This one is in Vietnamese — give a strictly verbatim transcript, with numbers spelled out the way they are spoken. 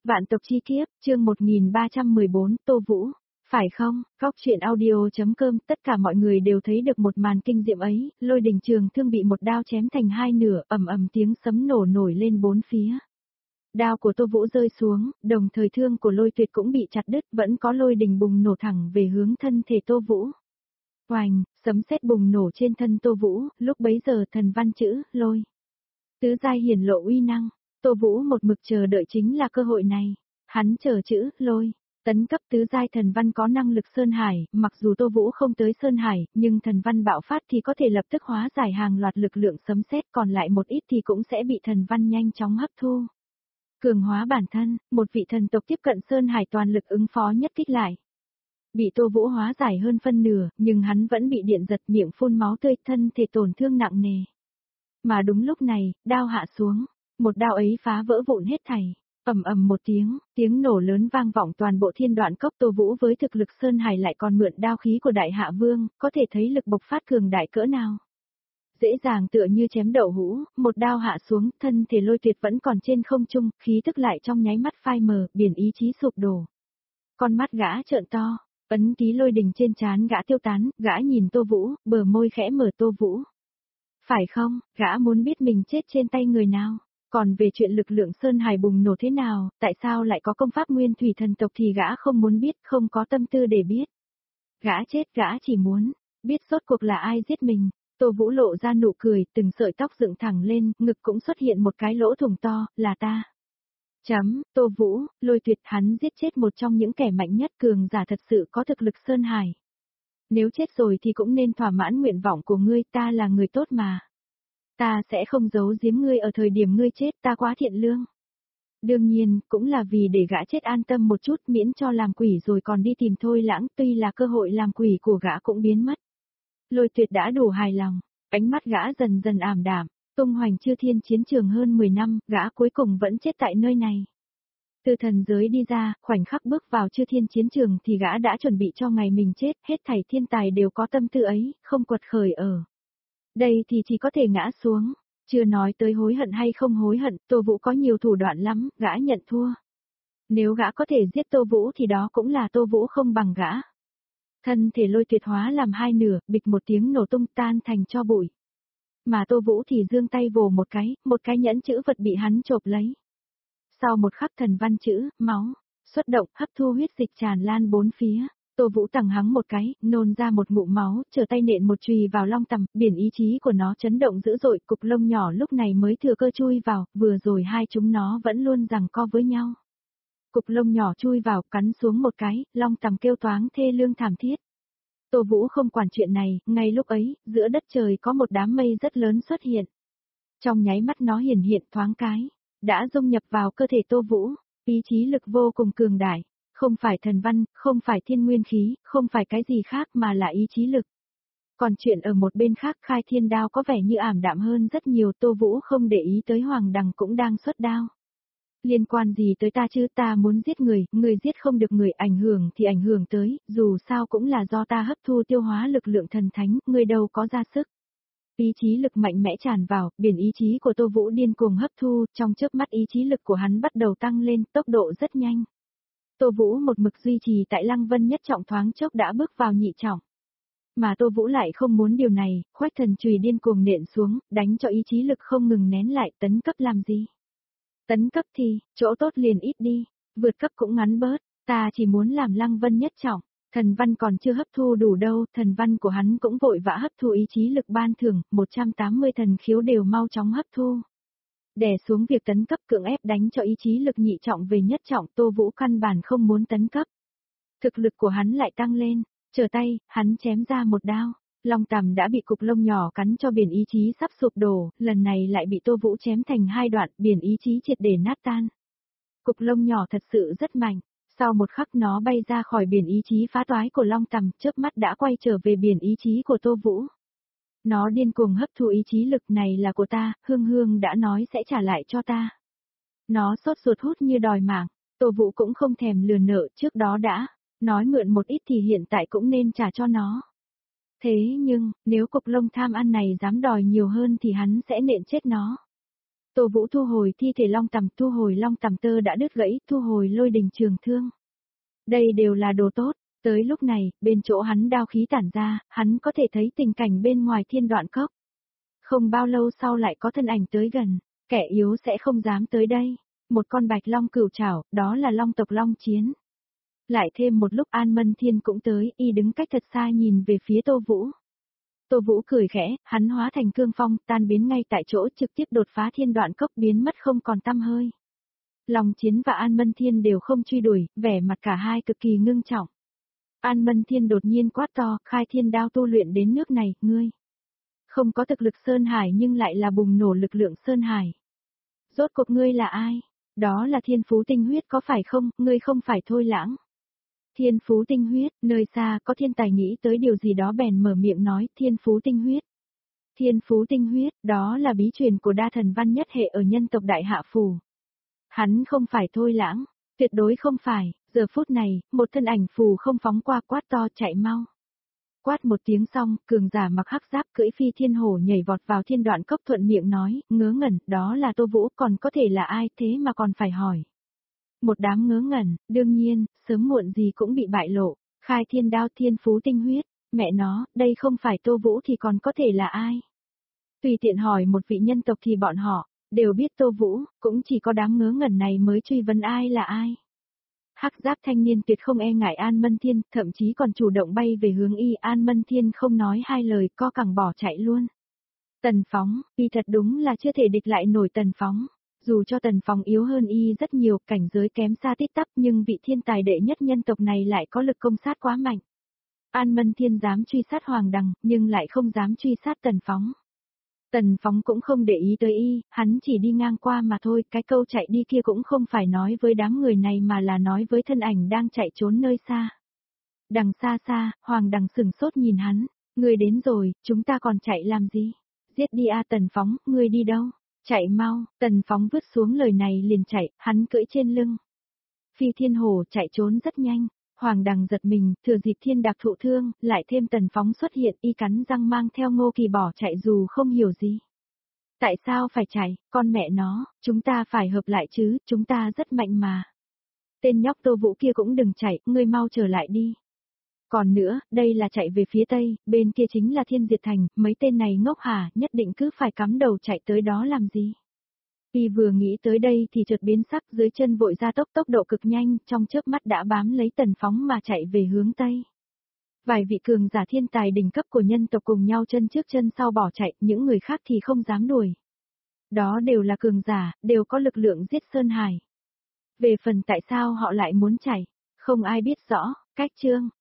Vạn tộc chi kiếp, chương một nghìn ba trăm mười bốn, Tô Vũ. Phải không, góc chuyện audio.com, tất cả mọi người đều thấy được một màn kinh diệm ấy, Lôi Đình trường thương bị một đao chém thành hai nửa, ầm ầm tiếng sấm nổ nổi lên bốn phía. Đao của Tô Vũ rơi xuống, đồng thời thương của Lôi Tuyệt cũng bị chặt đứt, vẫn có lôi đình bùng nổ thẳng về hướng thân thể Tô Vũ. Oành, sấm sét bùng nổ trên thân Tô Vũ, lúc bấy giờ thần văn chữ, lôi. Tứ giai hiển lộ uy năng. Tô Vũ một mực chờ đợi chính là cơ hội này. Hắn chờ chữ, lôi, tấn cấp tứ giai thần văn có năng lực Sơn Hải, mặc dù Tô Vũ không tới Sơn Hải, nhưng thần văn bạo phát thì có thể lập tức hóa giải hàng loạt lực lượng sấm sét, còn lại một ít thì cũng sẽ bị thần văn nhanh chóng hấp thu. Cường hóa bản thân, một vị thần tộc tiếp cận Sơn Hải toàn lực ứng phó nhất kích lại. Bị Tô Vũ hóa giải hơn phân nửa, nhưng hắn vẫn bị điện giật miệng phun máu tươi, thân thể tổn thương nặng nề. Mà đúng lúc này, đao hạ xuống. Một đao ấy phá vỡ vụn hết thảy, ầm ầm một tiếng, tiếng nổ lớn vang vọng toàn bộ thiên đoạn cốc. Tô Vũ với thực lực Sơn Hải lại còn mượn đao khí của Đại Hạ Vương, có thể thấy lực bộc phát cường đại cỡ nào. Dễ dàng tựa như chém đậu hũ, một đao hạ xuống, thân thể Lôi Tuyệt vẫn còn trên không trung, khí tức lại trong nháy mắt phai mờ, biển ý chí sụp đổ. Con mắt gã trợn to, ấn ký lôi đình trên trán gã tiêu tán, gã nhìn Tô Vũ, bờ môi khẽ mở. Tô Vũ. Phải không, gã muốn biết mình chết trên tay người nào. Còn về chuyện lực lượng Sơn Hải bùng nổ thế nào, tại sao lại có công pháp nguyên thủy thần tộc thì gã không muốn biết, không có tâm tư để biết. Gã chết, gã chỉ muốn biết rốt cuộc là ai giết mình. Tô Vũ lộ ra nụ cười, từng sợi tóc dựng thẳng lên, ngực cũng xuất hiện một cái lỗ thủng to, là ta. Chấm, Tô Vũ, Lôi Tuyệt, hắn giết chết một trong những kẻ mạnh nhất, cường giả thật sự có thực lực Sơn Hải. Nếu chết rồi thì cũng nên thỏa mãn nguyện vọng của ngươi, ta là người tốt mà. Ta sẽ không giấu giếm ngươi ở thời điểm ngươi chết, ta quá thiện lương. Đương nhiên, cũng là vì để gã chết an tâm một chút, miễn cho làm quỷ rồi còn đi tìm Thôi Lãng, tuy là cơ hội làm quỷ của gã cũng biến mất. Lôi Tuyệt đã đủ hài lòng, ánh mắt gã dần dần ảm đạm, tung hoành chư thiên chiến trường hơn mười năm, gã cuối cùng vẫn chết tại nơi này. Từ thần giới đi ra, khoảnh khắc bước vào chư thiên chiến trường thì gã đã chuẩn bị cho ngày mình chết, hết thảy thiên tài đều có tâm tư ấy, không quật khởi ở đây thì chỉ có thể ngã xuống. Chưa nói tới hối hận hay không hối hận, Tô Vũ có nhiều thủ đoạn lắm, gã nhận thua. Nếu gã có thể giết Tô Vũ thì đó cũng là Tô Vũ không bằng gã. Thân thể Lôi Tuyệt hóa làm hai nửa, bịch một tiếng nổ tung tan thành tro bụi. Mà Tô Vũ thì giương tay vồ một cái, một cái nhẫn chữ vật bị hắn chộp lấy. Sau một khắc thần văn chữ, máu, xuất động, hấp thu huyết dịch tràn lan bốn phía. Tô Vũ tằng hắng một cái, nôn ra một ngụm máu, trở tay nện một chùy vào long tằm, biển ý chí của nó chấn động dữ dội, cục lông nhỏ lúc này mới thừa cơ chui vào, vừa rồi hai chúng nó vẫn luôn giằng co với nhau. Cục lông nhỏ chui vào, cắn xuống một cái, long tằm kêu toáng thê lương thảm thiết. Tô Vũ không quản chuyện này, ngay lúc ấy, giữa đất trời có một đám mây rất lớn xuất hiện. Trong nháy mắt nó hiển hiện thoáng cái, đã dung nhập vào cơ thể Tô Vũ, ý chí lực vô cùng cường đại. Không phải thần văn, không phải thiên nguyên khí, không phải cái gì khác mà là ý chí lực. Còn chuyện ở một bên khác khai thiên đao có vẻ như ảm đạm hơn rất nhiều. Tô Vũ không để ý tới Hoàng Đằng cũng đang xuất đao. Liên quan gì tới ta chứ, ta muốn giết người, người giết không được người, ảnh hưởng thì ảnh hưởng tới, dù sao cũng là do ta hấp thu tiêu hóa lực lượng thần thánh, người đâu có ra sức. Ý chí lực mạnh mẽ tràn vào, biển ý chí của Tô Vũ điên cuồng hấp thu, trong chớp mắt ý chí lực của hắn bắt đầu tăng lên, tốc độ rất nhanh. Tô Vũ một mực duy trì tại Lăng Vân nhất trọng, thoáng chốc đã bước vào nhị trọng. Mà Tô Vũ lại không muốn điều này, khoách thần chùy điên cuồng nện xuống, đánh cho ý chí lực không ngừng nén lại. Tấn cấp làm gì? Tấn cấp thì, chỗ tốt liền ít đi, vượt cấp cũng ngắn bớt, ta chỉ muốn làm Lăng Vân nhất trọng. Thần văn còn chưa hấp thu đủ đâu, thần văn của hắn cũng vội vã hấp thu ý chí lực ban thưởng, một trăm tám mươi thần khiếu đều mau chóng hấp thu. Đè xuống việc tấn cấp, cưỡng ép đánh cho ý chí lực nhị trọng về nhất trọng. Tô Vũ căn bản không muốn tấn cấp. Thực lực của hắn lại tăng lên, trở tay, hắn chém ra một đao. Long tằm đã bị cục lông nhỏ cắn cho biển ý chí sắp sụp đổ, lần này lại bị Tô Vũ chém thành hai đoạn, biển ý chí triệt để nát tan. Cục lông nhỏ thật sự rất mạnh, sau một khắc nó bay ra khỏi biển ý chí phá toái của Long tằm, chớp mắt đã quay trở về biển ý chí của Tô Vũ. Nó điên cuồng hấp thu ý chí lực, này là của ta, Hương Hương đã nói sẽ trả lại cho ta. Nó sốt ruột hút như đòi mạng, Tô Vũ cũng không thèm lừa nợ, trước đó đã nói mượn một ít thì hiện tại cũng nên trả cho nó. Thế nhưng, nếu cục lông tham ăn này dám đòi nhiều hơn thì hắn sẽ nện chết nó. Tô Vũ thu hồi thi thể long tằm, thu hồi long tằm tơ đã đứt gãy, thu hồi lôi đình trường thương. Đây đều là đồ tốt, tới lúc này, bên chỗ hắn đao khí tản ra, hắn có thể thấy tình cảnh bên ngoài thiên đoạn cốc. Không bao lâu sau lại có thân ảnh tới gần, kẻ yếu sẽ không dám tới đây. Một con bạch long cửu trảo, đó là long tộc long chiến. Lại thêm một lúc An Mân Thiên cũng tới, y đứng cách thật xa nhìn về phía Tô Vũ. Tô Vũ cười khẽ, hắn hóa thành cương phong, tan biến ngay tại chỗ, trực tiếp đột phá thiên đoạn cốc, biến mất không còn tăm hơi. Long Chiến và An Mân Thiên đều không truy đuổi, vẻ mặt cả hai cực kỳ ngưng trọng. An Mân Thiên đột nhiên quát to, khai thiên đao tu luyện đến nước này, ngươi. Không có thực lực Sơn Hải nhưng lại là bùng nổ lực lượng Sơn Hải. Rốt cuộc ngươi là ai? Đó là thiên phú tinh huyết có phải không, ngươi không phải Thôi Lãng. Thiên phú tinh huyết, nơi xa có thiên tài nghĩ tới điều gì đó bèn mở miệng nói, thiên phú tinh huyết. Thiên phú tinh huyết, đó là bí truyền của đa thần văn nhất hệ ở nhân tộc Đại Hạ Phù. Hắn không phải Thôi Lãng, tuyệt đối không phải, giờ phút này, một thân ảnh phù không phóng qua quát to chạy mau. Quát một tiếng xong, cường giả mặc hắc giáp cưỡi phi thiên hổ nhảy vọt vào thiên đoạn cốc thuận miệng nói, ngớ ngẩn, đó là Tô Vũ, còn có thể là ai thế mà còn phải hỏi. Một đám ngớ ngẩn, đương nhiên, sớm muộn gì cũng bị bại lộ, khai thiên đao thiên phú tinh huyết, mẹ nó, đây không phải Tô Vũ thì còn có thể là ai. Tùy tiện hỏi một vị nhân tộc thì bọn họ, đều biết Tô Vũ, cũng chỉ có đám ngớ ngẩn này mới truy vấn ai là ai. Hắc giáp thanh niên tuyệt không e ngại An Mân Thiên, thậm chí còn chủ động bay về hướng y. An Mân Thiên không nói hai lời, co cẳng bỏ chạy luôn. Tần Phóng, y thật đúng là chưa thể địch lại nổi Tần Phóng. Dù cho Tần Phóng yếu hơn y rất nhiều, cảnh giới kém xa tít tắp, nhưng vị thiên tài đệ nhất nhân tộc này lại có lực công sát quá mạnh. An Mân Thiên dám truy sát Hoàng Đằng, nhưng lại không dám truy sát Tần Phóng. Tần Phóng cũng không để ý tới y, hắn chỉ đi ngang qua mà thôi, cái câu chạy đi kia cũng không phải nói với đám người này mà là nói với thân ảnh đang chạy trốn nơi xa. Đằng xa xa, Hoàng Đằng sừng sốt nhìn hắn, người đến rồi, chúng ta còn chạy làm gì? Giết đi a Tần Phóng, ngươi đi đâu? Chạy mau, Tần Phóng vứt xuống lời này liền chạy, hắn cưỡi trên lưng. Phi thiên hổ chạy trốn rất nhanh. Hoàng Đằng giật mình, thừa dịp thiên đạc thụ thương, lại thêm Tần Phóng xuất hiện, y cắn răng mang theo Ngô Kỳ bỏ chạy dù không hiểu gì. Tại sao phải chạy, con mẹ nó, chúng ta phải hợp lại chứ, chúng ta rất mạnh mà. Tên nhóc Tô Vũ kia cũng đừng chạy, ngươi mau trở lại đi. Còn nữa, đây là chạy về phía tây, bên kia chính là Thiên Diệt Thành, mấy tên này ngốc hả, nhất định cứ phải cắm đầu chạy tới đó làm gì. Y vừa nghĩ tới đây thì chợt biến sắc, dưới chân vội ra tốc tốc độ cực nhanh, trong chớp mắt đã bám lấy Tần Phóng mà chạy về hướng tây. Vài vị cường giả thiên tài đỉnh cấp của nhân tộc cùng nhau chân trước chân sau bỏ chạy, những người khác thì không dám đuổi. Đó đều là cường giả, đều có lực lượng giết Sơn Hải. Về phần tại sao họ lại muốn chạy, không ai biết rõ, cách chương.